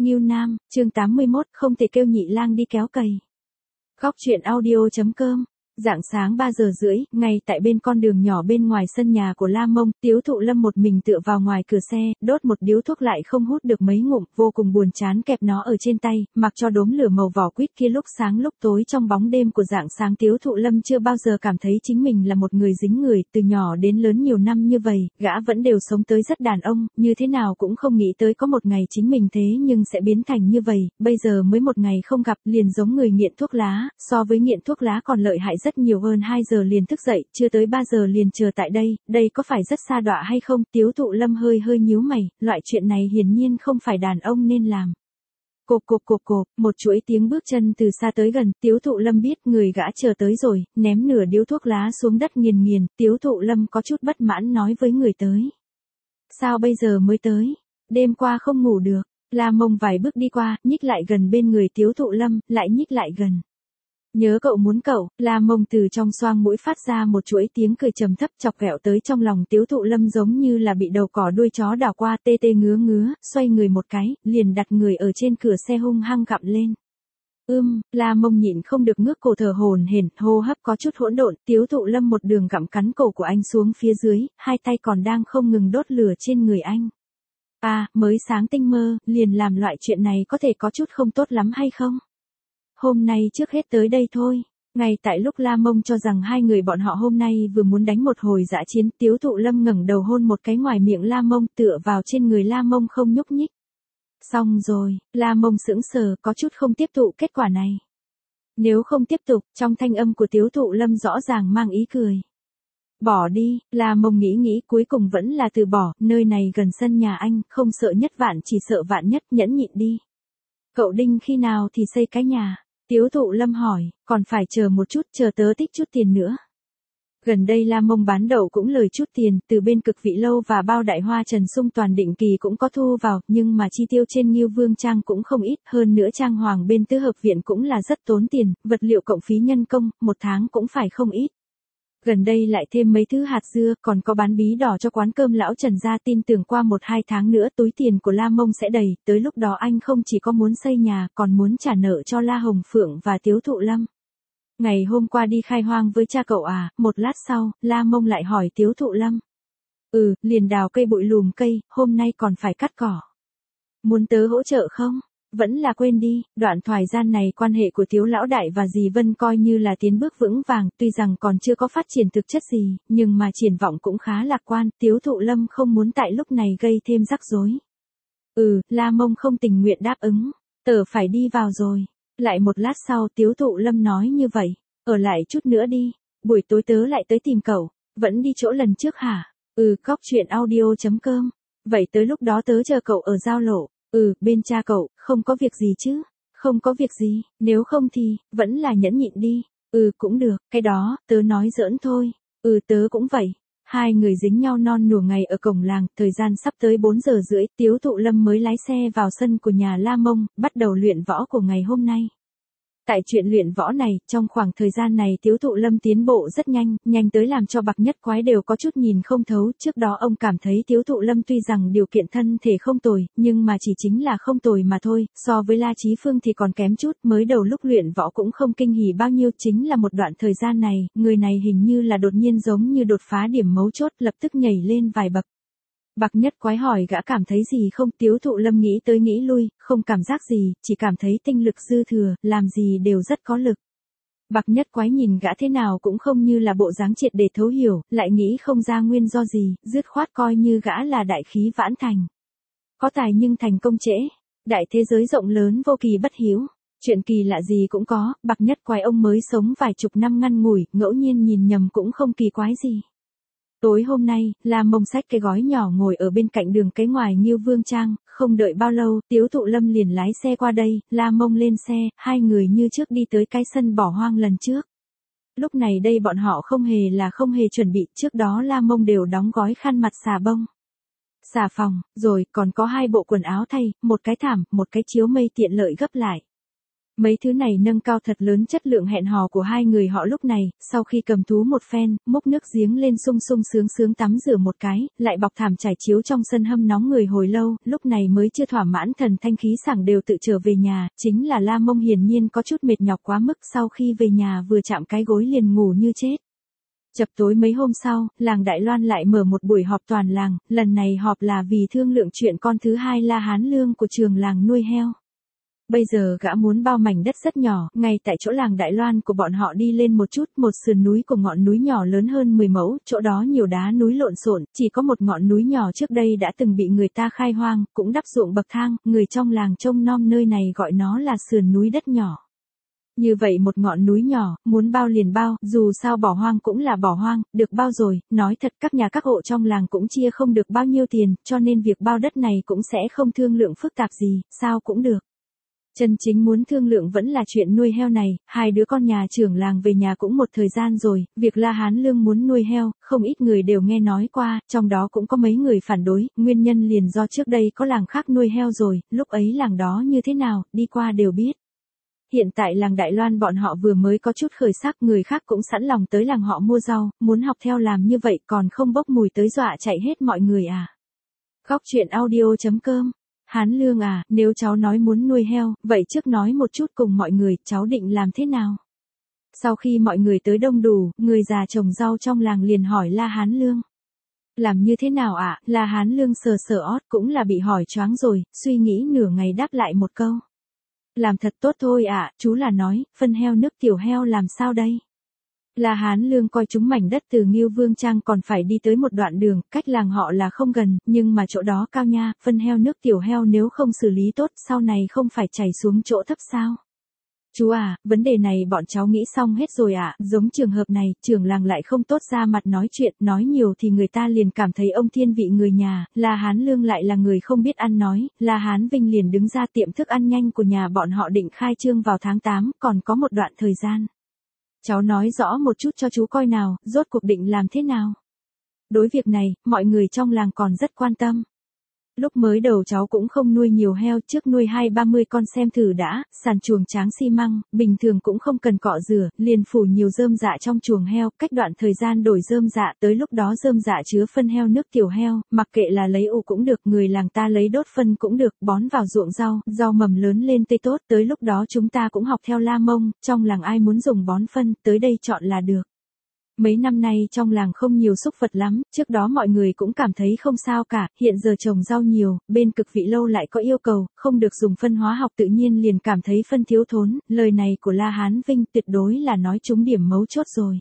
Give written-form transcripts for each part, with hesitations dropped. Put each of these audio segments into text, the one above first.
Ngưu Nam, chương 81, không thể kêu nhị lang đi kéo cày. Góc truyện audio.com. Rạng sáng 3 giờ rưỡi, ngay tại bên con đường nhỏ bên ngoài sân nhà của La Mông, Tiếu Thụ Lâm một mình tựa vào ngoài cửa xe, đốt một điếu thuốc lại không hút được mấy ngụm, vô cùng buồn chán kẹp nó ở trên tay, mặc cho đốm lửa màu vỏ quýt kia lúc sáng lúc tối trong bóng đêm của rạng sáng. Tiếu Thụ Lâm chưa bao giờ cảm thấy chính mình là một người dính người, từ nhỏ đến lớn nhiều năm như vậy, gã vẫn đều sống tới rất đàn ông, như thế nào cũng không nghĩ tới có một ngày chính mình thế nhưng sẽ biến thành như vậy, bây giờ mới một ngày không gặp, liền giống người nghiện thuốc lá, so với nghiện thuốc lá còn lợi hại rất nhiều hơn. 2 giờ liền thức dậy, chưa tới 3 giờ liền chờ tại đây có phải rất sa đọa hay không? Tiếu Thụ Lâm hơi nhíu mày, loại chuyện này hiển nhiên không phải đàn ông nên làm. Cộp, một chuỗi tiếng bước chân từ xa tới gần, Tiếu Thụ Lâm biết người gã chờ tới rồi, ném nửa điếu thuốc lá xuống đất nghiền, Tiếu Thụ Lâm có chút bất mãn nói với người tới. Sao bây giờ mới tới? Đêm qua không ngủ được. La Mông vài bước đi qua, nhích lại gần bên người Tiếu Thụ Lâm, lại nhích lại gần. Nhớ cậu muốn cậu, La Mông từ trong xoang mũi phát ra một chuỗi tiếng cười trầm thấp chọc ghẹo tới trong lòng Tiếu Thụ Lâm giống như là bị đầu cỏ đuôi chó đảo qua tê ngứa, xoay người một cái, liền đặt người ở trên cửa xe hung hăng gặm lên. La Mông nhịn không được ngước cổ thở hổn hển, hô hấp có chút hỗn độn, Tiếu Thụ Lâm một đường gặm cắn cổ của anh xuống phía dưới, hai tay còn đang không ngừng đốt lửa trên người anh. Mới sáng tinh mơ, liền làm loại chuyện này có thể có chút không tốt lắm hay không? Hôm nay trước hết tới đây thôi. Ngay tại lúc La Mông cho rằng hai người bọn họ hôm nay vừa muốn đánh một hồi dã chiến, Tiếu Thụ Lâm ngẩng đầu hôn một cái ngoài miệng La Mông, tựa vào trên người La Mông không nhúc nhích. Xong rồi, La Mông sững sờ, có chút không tiếp thụ kết quả này. Nếu không tiếp tục, trong thanh âm của Tiếu Thụ Lâm rõ ràng mang ý cười. Bỏ đi, La Mông nghĩ cuối cùng vẫn là từ bỏ, nơi này gần sân nhà anh, không sợ nhất vạn chỉ sợ vạn nhất, nhẫn nhịn đi. Cậu Đinh khi nào thì xây cái nhà? Tiếu Thụ Lâm hỏi, còn phải chờ một chút, chờ tớ tích chút tiền nữa. Gần đây La Mông bán đậu cũng lời chút tiền, từ bên Cực Vị Lâu và bao Đại Hoa Trần Sung toàn định kỳ cũng có thu vào, nhưng mà chi tiêu trên Ngưu Vương Trang cũng không ít, hơn nữa trang hoàng bên Tứ Hợp Viện cũng là rất tốn tiền, vật liệu cộng phí nhân công, một tháng cũng phải không ít. Gần đây lại thêm mấy thứ hạt dưa, còn có bán bí đỏ cho quán cơm lão Trần gia, tin tưởng qua 1-2 tháng nữa túi tiền của La Mông sẽ đầy, tới lúc đó anh không chỉ có muốn xây nhà, còn muốn trả nợ cho La Hồng Phượng và Tiếu Thụ Lâm. Ngày hôm qua đi khai hoang với cha cậu à? Một lát sau, La Mông lại hỏi Tiếu Thụ Lâm. Liền đào cây bụi lùm cây, hôm nay còn phải cắt cỏ. Muốn tớ hỗ trợ không? Vẫn là quên đi, đoạn thời gian này quan hệ của Tiếu Lão Đại và dì Vân coi như là tiến bước vững vàng, tuy rằng còn chưa có phát triển thực chất gì, nhưng mà triển vọng cũng khá lạc quan, Tiếu Thụ Lâm không muốn tại lúc này gây thêm rắc rối. La Mông không tình nguyện đáp ứng, tớ phải đi vào rồi. Lại một lát sau Tiếu Thụ Lâm nói như vậy, ở lại chút nữa đi, buổi tối tớ lại tới tìm cậu, vẫn đi chỗ lần trước hả? Góc truyện audio.com, vậy tới lúc đó tớ chờ cậu ở giao lộ. Bên cha cậu, không có việc gì chứ? Không có việc gì, nếu không thì, vẫn là nhẫn nhịn đi. Cũng được, cái đó, tớ nói giỡn thôi. Tớ cũng vậy. Hai người dính nhau non nửa ngày ở cổng làng, thời gian sắp tới 4 giờ rưỡi, Tiếu Thụ Lâm mới lái xe vào sân của nhà La Mông, bắt đầu luyện võ của ngày hôm nay. Tại chuyện luyện võ này, trong khoảng thời gian này Tiếu Thụ Lâm tiến bộ rất nhanh tới làm cho Bạc Nhất Quái đều có chút nhìn không thấu, trước đó ông cảm thấy Tiếu Thụ Lâm tuy rằng điều kiện thân thể không tồi, nhưng mà chỉ chính là không tồi mà thôi, so với La Chí Phương thì còn kém chút, mới đầu lúc luyện võ cũng không kinh hỉ bao nhiêu, chính là một đoạn thời gian này, người này hình như là đột nhiên giống như đột phá điểm mấu chốt, lập tức nhảy lên vài bậc. Bạc Nhất Quái hỏi gã cảm thấy gì không? Tiếu Thụ Lâm nghĩ tới nghĩ lui, không cảm giác gì, chỉ cảm thấy tinh lực dư thừa, làm gì đều rất có lực. Bạc Nhất Quái nhìn gã thế nào cũng không như là bộ dáng triệt để thấu hiểu, lại nghĩ không ra nguyên do gì, dứt khoát coi như gã là đại khí vãn thành. Có tài nhưng thành công trễ, đại thế giới rộng lớn vô kỳ bất hiếu, chuyện kỳ lạ gì cũng có, Bạc Nhất Quái ông mới sống vài chục năm ngắn ngủi, ngẫu nhiên nhìn nhầm cũng không kỳ quái gì. Tối hôm nay, La Mông xách cái gói nhỏ ngồi ở bên cạnh đường cái ngoài Ngưu Vương Trang, không đợi bao lâu, Tiếu Thụ Lâm liền lái xe qua đây, La Mông lên xe, hai người như trước đi tới cái sân bỏ hoang lần trước. Lúc này đây bọn họ không hề chuẩn bị, trước đó La Mông đều đóng gói khăn mặt xà bông, xà phòng, rồi còn có 2 bộ quần áo thay, một cái thảm, một cái chiếu mây tiện lợi gấp lại. Mấy thứ này nâng cao thật lớn chất lượng hẹn hò của hai người họ lúc này, sau khi cầm thú một phen, múc nước giếng lên sung sung sướng sướng tắm rửa một cái, lại bọc thảm trải chiếu trong sân hâm nóng người hồi lâu, lúc này mới chưa thỏa mãn thần thanh khí sảng đều tự trở về nhà, chính là La Mông hiển nhiên có chút mệt nhọc quá mức sau khi về nhà vừa chạm cái gối liền ngủ như chết. Chập tối mấy hôm sau, làng Đại Loan lại mở một buổi họp toàn làng, lần này họp là vì thương lượng chuyện con thứ hai La Hán Lương của trường làng nuôi heo. Bây giờ gã muốn bao mảnh đất rất nhỏ, ngay tại chỗ làng Đại Loan của bọn họ đi lên một chút, một sườn núi của ngọn núi nhỏ lớn hơn 10 mẫu, chỗ đó nhiều đá núi lộn xộn, chỉ có một ngọn núi nhỏ trước đây đã từng bị người ta khai hoang, cũng đắp ruộng bậc thang, người trong làng trông nom nơi này gọi nó là sườn núi đất nhỏ. Như vậy một ngọn núi nhỏ, muốn bao liền bao, dù sao bỏ hoang cũng là bỏ hoang, được bao rồi, nói thật các nhà các hộ trong làng cũng chia không được bao nhiêu tiền, cho nên việc bao đất này cũng sẽ không thương lượng phức tạp gì, sao cũng được. Chân chính muốn thương lượng vẫn là chuyện nuôi heo này, hai đứa con nhà trưởng làng về nhà cũng một thời gian rồi, việc La Hán Lương muốn nuôi heo, không ít người đều nghe nói qua, trong đó cũng có mấy người phản đối, nguyên nhân liền do trước đây có làng khác nuôi heo rồi, lúc ấy làng đó như thế nào, đi qua đều biết. Hiện tại làng Đại Loan bọn họ vừa mới có chút khởi sắc, người khác cũng sẵn lòng tới làng họ mua rau, muốn học theo làm như vậy còn không bốc mùi tới dọa chạy hết mọi người à. Góc truyện audio.com. Hán Lương à, nếu cháu nói muốn nuôi heo, vậy trước nói một chút cùng mọi người, cháu định làm thế nào? Sau khi mọi người tới đông đủ, người già trồng rau trong làng liền hỏi La Hán Lương. Làm như thế nào ạ? La Hán Lương sờ sờ ót cũng là bị hỏi choáng rồi, suy nghĩ nửa ngày đáp lại một câu. Làm thật tốt thôi ạ, chú là nói, phân heo nước tiểu heo làm sao đây? La Hán Lương coi chúng mảnh đất từ Ngưu Vương Trang còn phải đi tới một đoạn đường, cách làng họ là không gần, nhưng mà chỗ đó cao nha, phân heo nước tiểu heo nếu không xử lý tốt, sau này không phải chảy xuống chỗ thấp sao? Chú à, vấn đề này bọn cháu nghĩ xong hết rồi ạ, giống trường hợp này, trưởng làng lại không tốt ra mặt nói chuyện, nói nhiều thì người ta liền cảm thấy ông thiên vị người nhà, La Hán Lương lại là người không biết ăn nói, La Hán Vinh liền đứng ra tiệm thức ăn nhanh của nhà bọn họ định khai trương vào tháng 8, còn có một đoạn thời gian. Cháu nói rõ một chút cho chú coi nào, rốt cuộc định làm thế nào. Đối việc này, mọi người trong làng còn rất quan tâm. Lúc mới đầu cháu cũng không nuôi nhiều heo, trước nuôi 20-30 con xem thử đã, sàn chuồng tráng xi măng, bình thường cũng không cần cọ rửa, liền phủ nhiều rơm rạ trong chuồng heo, cách đoạn thời gian đổi rơm rạ, tới lúc đó rơm rạ chứa phân heo nước tiểu heo, mặc kệ là lấy ủ cũng được, người làng ta lấy đốt phân cũng được, bón vào ruộng rau, rau mầm lớn lên tươi tốt, tới lúc đó chúng ta cũng học theo La Mông, trong làng ai muốn dùng bón phân, tới đây chọn là được. Mấy năm nay trong làng không nhiều súc vật lắm, trước đó mọi người cũng cảm thấy không sao cả, hiện giờ trồng rau nhiều, bên Cực Vị Lâu lại có yêu cầu, không được dùng phân hóa học tự nhiên liền cảm thấy phân thiếu thốn, lời này của La Hán Vinh tuyệt đối là nói trúng điểm mấu chốt rồi.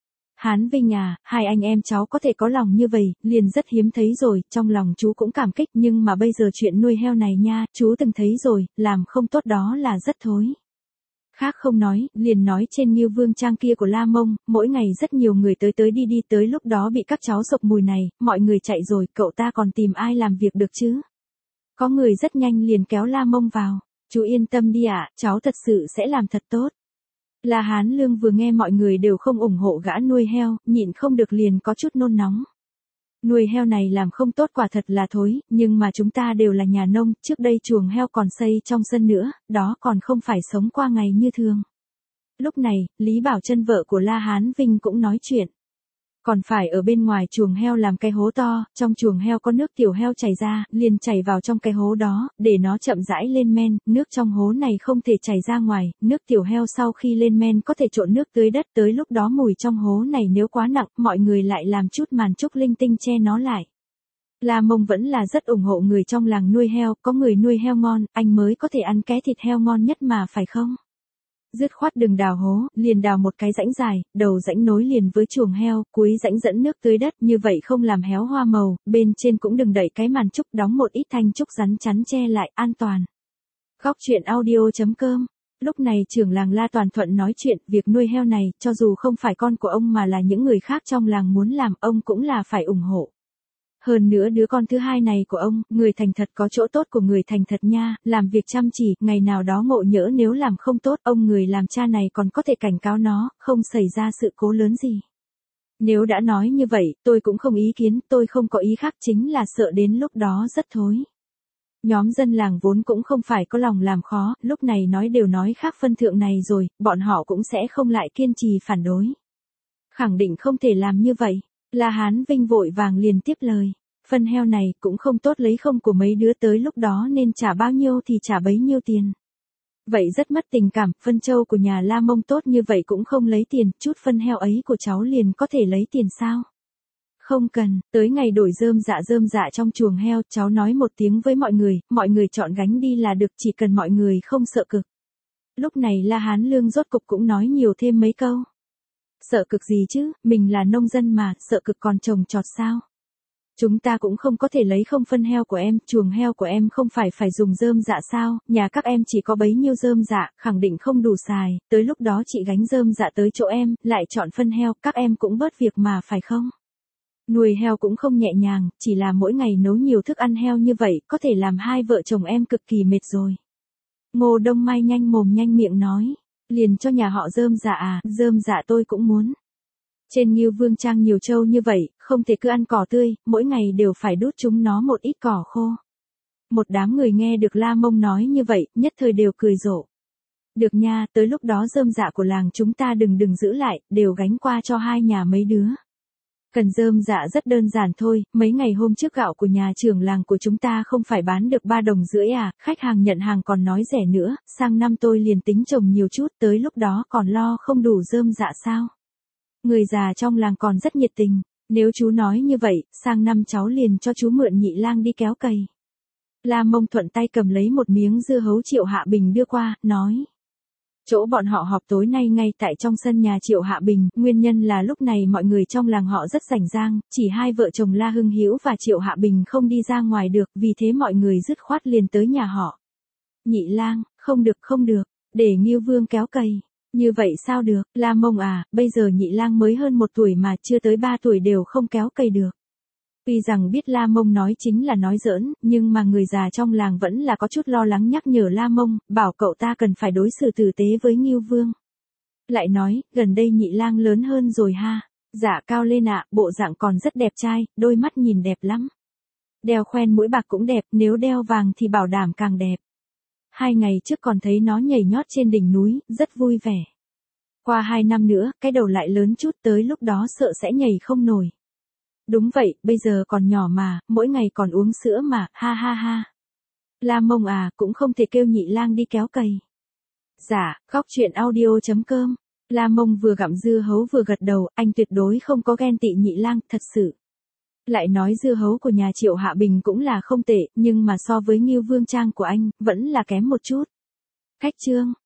Hán Vinh à, hai anh em cháu có thể có lòng như vậy, liền rất hiếm thấy rồi, trong lòng chú cũng cảm kích nhưng mà bây giờ chuyện nuôi heo này nha, chú từng thấy rồi, làm không tốt đó là rất thối. Khác không nói, liền nói trên Ngưu Vương Trang kia của La Mông, mỗi ngày rất nhiều người tới tới đi đi tới lúc đó bị các cháu sộc mùi này, mọi người chạy rồi, cậu ta còn tìm ai làm việc được chứ? Có người rất nhanh liền kéo La Mông vào, chú yên tâm đi ạ, cháu thật sự sẽ làm thật tốt. La Hán Lương vừa nghe mọi người đều không ủng hộ gã nuôi heo, nhịn không được liền có chút nôn nóng. Nuôi heo này làm không tốt quả thật là thối, nhưng mà chúng ta đều là nhà nông, trước đây chuồng heo còn xây trong sân nữa, đó còn không phải sống qua ngày như thường. Lúc này, Lý Bảo Trân vợ của La Hán Vinh cũng nói chuyện. Còn phải ở bên ngoài chuồng heo làm cái hố to, trong chuồng heo có nước tiểu heo chảy ra, liền chảy vào trong cái hố đó, để nó chậm rãi lên men, nước trong hố này không thể chảy ra ngoài, nước tiểu heo sau khi lên men có thể trộn nước tưới đất, tới lúc đó mùi trong hố này nếu quá nặng, mọi người lại làm chút màn trúc linh tinh che nó lại. La Mông vẫn là rất ủng hộ người trong làng nuôi heo, có người nuôi heo ngon, anh mới có thể ăn ké thịt heo ngon nhất mà phải không? Dứt khoát đừng đào hố, liền đào một cái rãnh dài, đầu rãnh nối liền với chuồng heo, cuối rãnh dẫn nước tưới đất, như vậy không làm héo hoa màu, bên trên cũng đừng đẩy cái màn trúc, đóng một ít thanh trúc rắn chắn che lại, an toàn. Góc truyện audio.com. Lúc này trưởng làng La Toàn Thuận nói chuyện, việc nuôi heo này, cho dù không phải con của ông mà là những người khác trong làng muốn làm, ông cũng là phải ủng hộ. Hơn nữa đứa con thứ hai này của ông, người thành thật có chỗ tốt của người thành thật nha, làm việc chăm chỉ, ngày nào đó ngộ nhỡ nếu làm không tốt, ông người làm cha này còn có thể cảnh cáo nó, không xảy ra sự cố lớn gì. Nếu đã nói như vậy, tôi cũng không ý kiến, tôi không có ý khác chính là sợ đến lúc đó rất thối. Nhóm dân làng vốn cũng không phải có lòng làm khó, lúc này nói đều nói khác phân thượng này rồi, bọn họ cũng sẽ không lại kiên trì phản đối. Khẳng định không thể làm như vậy. La Hán Vinh vội vàng liền tiếp lời. Phân heo này cũng không tốt lấy không của mấy đứa tới lúc đó nên trả bao nhiêu thì trả bấy nhiêu tiền. Vậy rất mất tình cảm, phân trâu của nhà La Mông tốt như vậy cũng không lấy tiền, chút phân heo ấy của cháu liền có thể lấy tiền sao? Không cần, tới ngày đổi rơm dạ trong chuồng heo, cháu nói một tiếng với mọi người chọn gánh đi là được, chỉ cần mọi người không sợ cực. Lúc này La Hán Lương rốt cục cũng nói nhiều thêm mấy câu. Sợ cực gì chứ, mình là nông dân mà, sợ cực còn trồng trọt sao? Chúng ta cũng không có thể lấy không phân heo của em, chuồng heo của em không phải dùng rơm dạ sao, nhà các em chỉ có bấy nhiêu rơm dạ, khẳng định không đủ xài, tới lúc đó chị gánh rơm dạ tới chỗ em, lại chọn phân heo, các em cũng bớt việc mà phải không? Nuôi heo cũng không nhẹ nhàng, chỉ là mỗi ngày nấu nhiều thức ăn heo như vậy, có thể làm hai vợ chồng em cực kỳ mệt rồi. Ngô Đông Mai nhanh mồm nhanh miệng nói, liền cho nhà họ rơm dạ à, rơm dạ tôi cũng muốn. Trên Ngưu Vương Trang nhiều trâu như vậy, không thể cứ ăn cỏ tươi, mỗi ngày đều phải đút chúng nó một ít cỏ khô. Một đám người nghe được La Mông nói như vậy, nhất thời đều cười rộ. Được nha, tới lúc đó rơm dạ của làng chúng ta đừng giữ lại, đều gánh qua cho hai nhà mấy đứa. Cần rơm dạ rất đơn giản thôi, mấy ngày hôm trước gạo của nhà trưởng làng của chúng ta không phải bán được 3,5 đồng à, khách hàng nhận hàng còn nói rẻ nữa, sang năm tôi liền tính trồng nhiều chút, tới lúc đó còn lo không đủ rơm dạ sao? Người già trong làng còn rất nhiệt tình, nếu chú nói như vậy, sang năm cháu liền cho chú mượn Nhị Lang đi kéo cày. La Mông thuận tay cầm lấy một miếng dưa hấu Triệu Hạ Bình đưa qua, nói. Chỗ bọn họ họp tối nay ngay tại trong sân nhà Triệu Hạ Bình, nguyên nhân là lúc này mọi người trong làng họ rất rảnh rang, chỉ hai vợ chồng La Hưng Hữu và Triệu Hạ Bình không đi ra ngoài được, vì thế mọi người dứt khoát liền tới nhà họ. Nhị Lang, không được, để Ngưu Vương kéo cày. Như vậy sao được, La Mông à, bây giờ Nhị Lang mới hơn 1 tuổi mà chưa tới 3 tuổi đều không kéo cày được. Tuy rằng biết La Mông nói chính là nói giỡn, nhưng mà người già trong làng vẫn là có chút lo lắng nhắc nhở La Mông, bảo cậu ta cần phải đối xử tử tế với Ngưu Vương. Lại nói, gần đây Nhị Lang lớn hơn rồi ha. Dạ cao lên ạ, bộ dạng còn rất đẹp trai, đôi mắt nhìn đẹp lắm. Đeo khoen mũi bạc cũng đẹp, nếu đeo vàng thì bảo đảm càng đẹp. 2 ngày trước còn thấy nó nhảy nhót trên đỉnh núi, rất vui vẻ. Qua 2 năm nữa, cái đầu lại lớn chút, tới lúc đó sợ sẽ nhảy không nổi. Đúng vậy, bây giờ còn nhỏ mà, mỗi ngày còn uống sữa mà, ha ha ha. La Mông à, cũng không thể kêu Nhị Lang đi kéo cày. Dạ, khóc chuyện audio.com. La Mông vừa gặm dưa hấu vừa gật đầu, anh tuyệt đối không có ghen tị Nhị Lang, thật sự. Lại nói dưa hấu của nhà Triệu Hạ Bình cũng là không tệ, nhưng mà so với Ngưu Vương Trang của anh, vẫn là kém một chút. Khách chương.